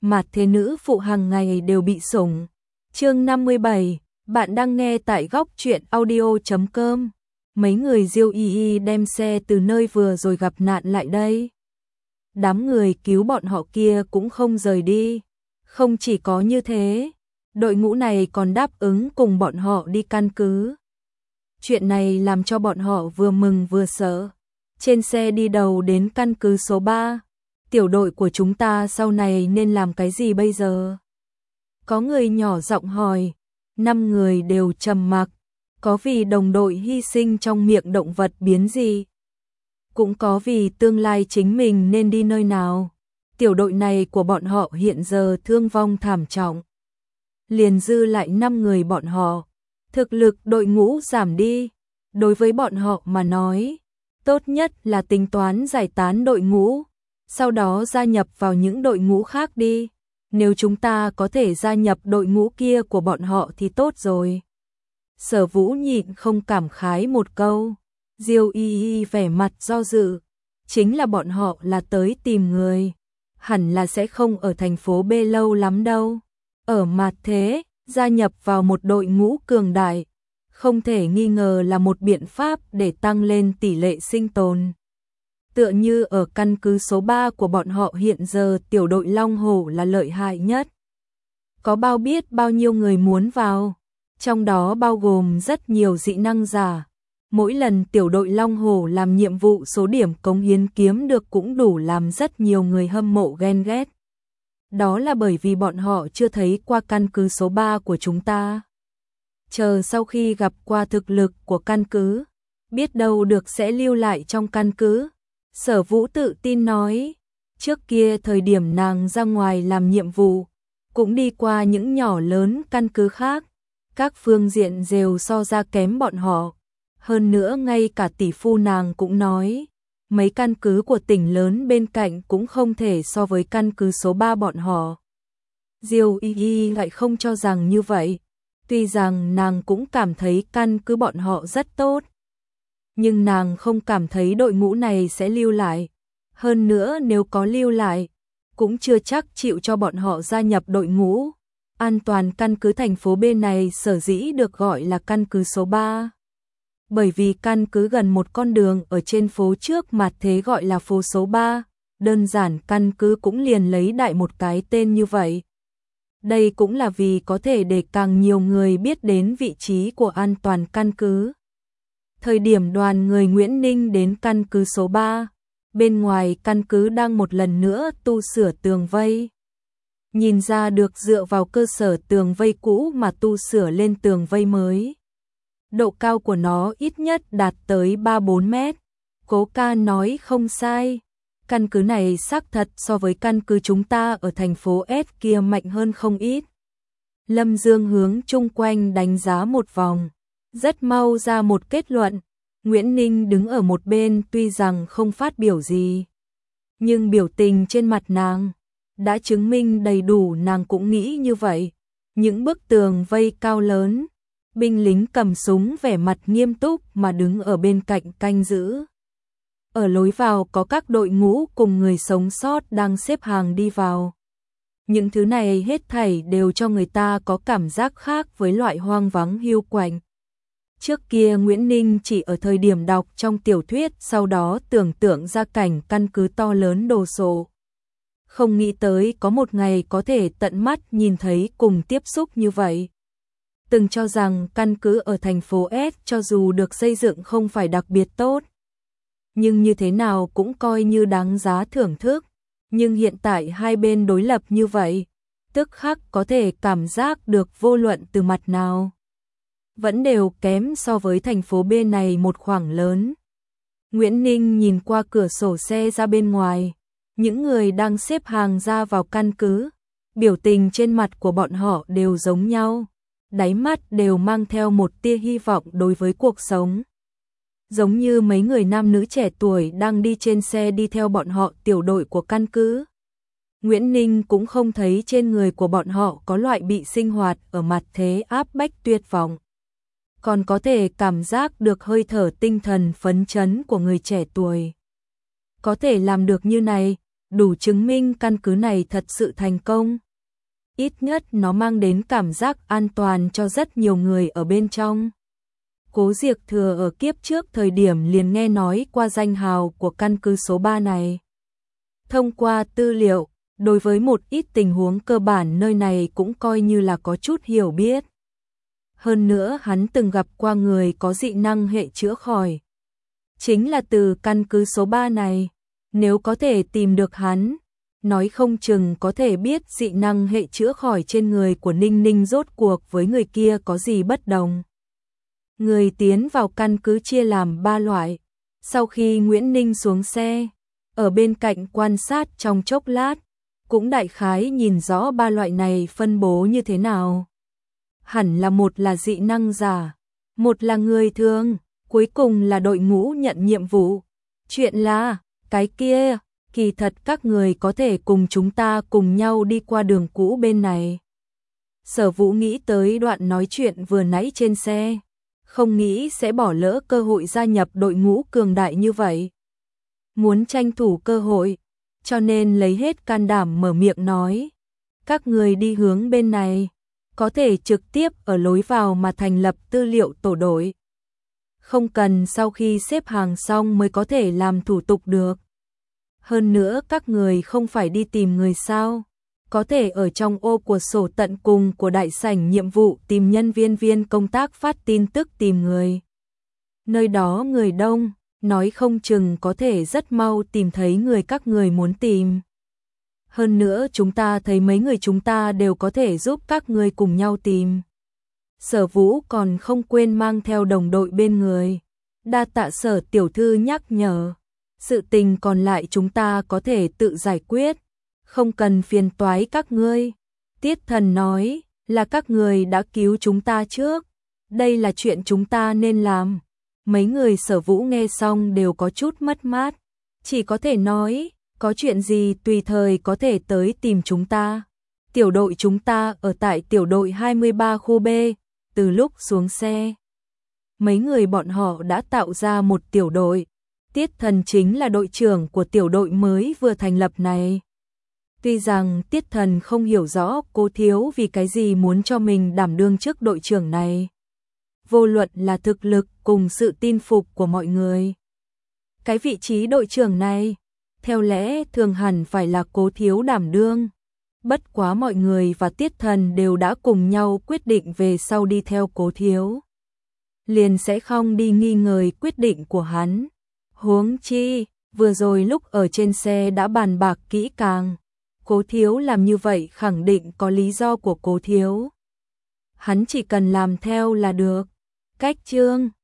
mà thế nữ phụ hàng ngày đều bị sủng. Chương 57, bạn đang nghe tại góc truyện audio.com. Mấy người Diêu Y Y đem xe từ nơi vừa rồi gặp nạn lại đây. Đám người cứu bọn họ kia cũng không rời đi. Không chỉ có như thế, đội ngũ này còn đáp ứng cùng bọn họ đi căn cứ. Chuyện này làm cho bọn họ vừa mừng vừa sợ. Trên xe đi đầu đến căn cứ số 3. Tiểu đội của chúng ta sau này nên làm cái gì bây giờ? Có người nhỏ giọng hỏi. 5 người đều trầm mặc. Có vì đồng đội hy sinh trong miệng động vật biến dị, cũng có vì tương lai chính mình nên đi nơi nào. Tiểu đội này của bọn họ hiện giờ thương vong thảm trọng. Liền dư lại 5 người bọn họ. Thực lực đội ngũ giảm đi. Đối với bọn họ mà nói, tốt nhất là tính toán giải tán đội ngũ, sau đó gia nhập vào những đội ngũ khác đi. Nếu chúng ta có thể gia nhập đội ngũ kia của bọn họ thì tốt rồi. Sở Vũ nhịn không cảm khái một câu. Diêu Y Y vẻ mặt do dự. Chính là bọn họ là tới tìm người. Hẳn là sẽ không ở thành phố B lâu lắm đâu. Ở mặt thế, gia nhập vào một đội ngũ cường đại, không thể nghi ngờ là một biện pháp để tăng lên tỷ lệ sinh tồn. Tựa như ở căn cứ số 3 của bọn họ hiện giờ tiểu đội Long Hổ là lợi hại nhất. Có bao biết bao nhiêu người muốn vào, trong đó bao gồm rất nhiều dị năng giả. Mỗi lần tiểu đội Long Hổ làm nhiệm vụ số điểm cống hiến kiếm được cũng đủ làm rất nhiều người hâm mộ ghen ghét. Đó là bởi vì bọn họ chưa thấy qua căn cứ số 3 của chúng ta. Chờ sau khi gặp qua thực lực của căn cứ, biết đâu được sẽ lưu lại trong căn cứ. Sở Vũ tự tin nói, trước kia thời điểm nàng ra ngoài làm nhiệm vụ, cũng đi qua những nhỏ lớn căn cứ khác, các phương diện đều so ra kém bọn họ. Hơn nữa ngay cả tỷ phu nàng cũng nói, mấy căn cứ của tỉnh lớn bên cạnh cũng không thể so với căn cứ số 3 bọn họ. Diêu Y Y lại không cho rằng như vậy. Tuy rằng nàng cũng cảm thấy căn cứ bọn họ rất tốt, nhưng nàng không cảm thấy đội ngũ này sẽ lưu lại. Hơn nữa nếu có lưu lại, cũng chưa chắc chịu cho bọn họ gia nhập đội ngũ. An toàn căn cứ thành phố B này sở dĩ được gọi là căn cứ số 3. Bởi vì căn cứ gần một con đường ở trên phố trước mặt thế gọi là phố số 3. Đơn giản căn cứ cũng liền lấy đại một cái tên như vậy. Đây cũng là vì có thể để càng nhiều người biết đến vị trí của an toàn căn cứ. Thời điểm đoàn người Nguyễn Ninh đến căn cứ số 3, bên ngoài căn cứ đang một lần nữa tu sửa tường vây. Nhìn ra được dựa vào cơ sở tường vây cũ mà tu sửa lên tường vây mới. Độ cao của nó ít nhất đạt tới 3-4 mét. Cố ca nói không sai. Căn cứ này xác thật so với căn cứ chúng ta ở thành phố S kia mạnh hơn không ít. Lâm Dương hướng chung quanh đánh giá một vòng, rất mau ra một kết luận. Nguyễn Ninh đứng ở một bên tuy rằng không phát biểu gì, nhưng biểu tình trên mặt nàng đã chứng minh đầy đủ nàng cũng nghĩ như vậy. Những bức tường vây cao lớn, binh lính cầm súng vẻ mặt nghiêm túc mà đứng ở bên cạnh canh giữ. Ở lối vào có các đội ngũ cùng người sống sót đang xếp hàng đi vào. Những thứ này hết thảy đều cho người ta có cảm giác khác với loại hoang vắng hiu quạnh. Trước kia Nguyễn Ninh chỉ ở thời điểm đọc trong tiểu thuyết sau đó tưởng tượng ra cảnh căn cứ to lớn đồ sộ. Không nghĩ tới có một ngày có thể tận mắt nhìn thấy cùng tiếp xúc như vậy. Từng cho rằng căn cứ ở thành phố S cho dù được xây dựng không phải đặc biệt tốt, nhưng như thế nào cũng coi như đáng giá thưởng thức. Nhưng hiện tại hai bên đối lập như vậy, tức khắc có thể cảm giác được vô luận từ mặt nào vẫn đều kém so với thành phố B này một khoảng lớn. Nguyễn Ninh nhìn qua cửa sổ xe ra bên ngoài, những người đang xếp hàng ra vào căn cứ, biểu tình trên mặt của bọn họ đều giống nhau, đáy mắt đều mang theo một tia hy vọng đối với cuộc sống. Giống như mấy người nam nữ trẻ tuổi đang đi trên xe đi theo bọn họ tiểu đội của căn cứ. Nguyễn Ninh cũng không thấy trên người của bọn họ có loại bị sinh hoạt ở mặt thế áp bách tuyệt vọng. Còn có thể cảm giác được hơi thở tinh thần phấn chấn của người trẻ tuổi. Có thể làm được như này, đủ chứng minh căn cứ này thật sự thành công. Ít nhất nó mang đến cảm giác an toàn cho rất nhiều người ở bên trong. Cố Diệc Thừa ở kiếp trước thời điểm liền nghe nói qua danh hào của căn cứ số 3 này. Thông qua tư liệu, đối với một ít tình huống cơ bản nơi này cũng coi như là có chút hiểu biết. Hơn nữa hắn từng gặp qua người có dị năng hệ chữa khỏi. Chính là từ căn cứ số 3 này, nếu có thể tìm được hắn, nói không chừng có thể biết dị năng hệ chữa khỏi trên người của Ninh Ninh rốt cuộc với người kia có gì bất đồng. Người tiến vào căn cứ chia làm 3 loại. Sau khi Nguyễn Ninh xuống xe, ở bên cạnh quan sát trong chốc lát, cũng đại khái nhìn rõ 3 loại này phân bố như thế nào. Hẳn là một là dị năng giả, một là người thường, cuối cùng là đội ngũ nhận nhiệm vụ. Chuyện là, cái kia, kỳ thật các người có thể cùng chúng ta cùng nhau đi qua đường cũ bên này. Sở Vũ nghĩ tới đoạn nói chuyện vừa nãy trên xe, không nghĩ sẽ bỏ lỡ cơ hội gia nhập đội ngũ cường đại như vậy. Muốn tranh thủ cơ hội, cho nên lấy hết can đảm mở miệng nói. Các người đi hướng bên này, có thể trực tiếp ở lối vào mà thành lập tư liệu tổ đội. Không cần sau khi xếp hàng xong mới có thể làm thủ tục được. Hơn nữa các người không phải đi tìm người sao, có thể ở trong ô của sổ tận cùng của đại sảnh nhiệm vụ tìm nhân viên công tác phát tin tức tìm người. Nơi đó người đông, nói không chừng có thể rất mau tìm thấy người các người muốn tìm. Hơn nữa chúng ta thấy mấy người chúng ta đều có thể giúp các người cùng nhau tìm. Sở Vũ còn không quên mang theo đồng đội bên người. Đa tạ Sở tiểu thư nhắc nhở. Sự tình còn lại chúng ta có thể tự giải quyết, không cần phiền toái các ngươi. Tiết Thần nói, là các người đã cứu chúng ta trước, đây là chuyện chúng ta nên làm. Mấy người Sở Vũ nghe xong đều có chút mất mát, chỉ có thể nói, có chuyện gì tùy thời có thể tới tìm chúng ta. Tiểu đội chúng ta ở tại tiểu đội 23 khu B, từ lúc xuống xe. Mấy người bọn họ đã tạo ra một tiểu đội. Tiết Thần chính là đội trưởng của tiểu đội mới vừa thành lập này. Tuy rằng Tiết Thần không hiểu rõ Cố Thiếu vì cái gì muốn cho mình đảm đương chức đội trưởng này. Vô luận là thực lực cùng sự tin phục của mọi người. Cái vị trí đội trưởng này, theo lẽ thường hẳn phải là Cố Thiếu đảm đương. Bất quá mọi người và Tiết Thần đều đã cùng nhau quyết định về sau đi theo Cố Thiếu. Liền sẽ không đi nghi ngờ quyết định của hắn. Huống chi, vừa rồi lúc ở trên xe đã bàn bạc kỹ càng. Cố Thiếu làm như vậy khẳng định có lý do của Cố Thiếu. Hắn chỉ cần làm theo là được. Cách chương